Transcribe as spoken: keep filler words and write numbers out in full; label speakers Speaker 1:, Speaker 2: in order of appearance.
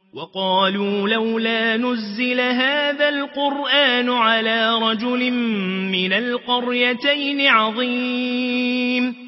Speaker 1: وقالوا لولا نزل هذا القرآن على رجل من القريتين عظيم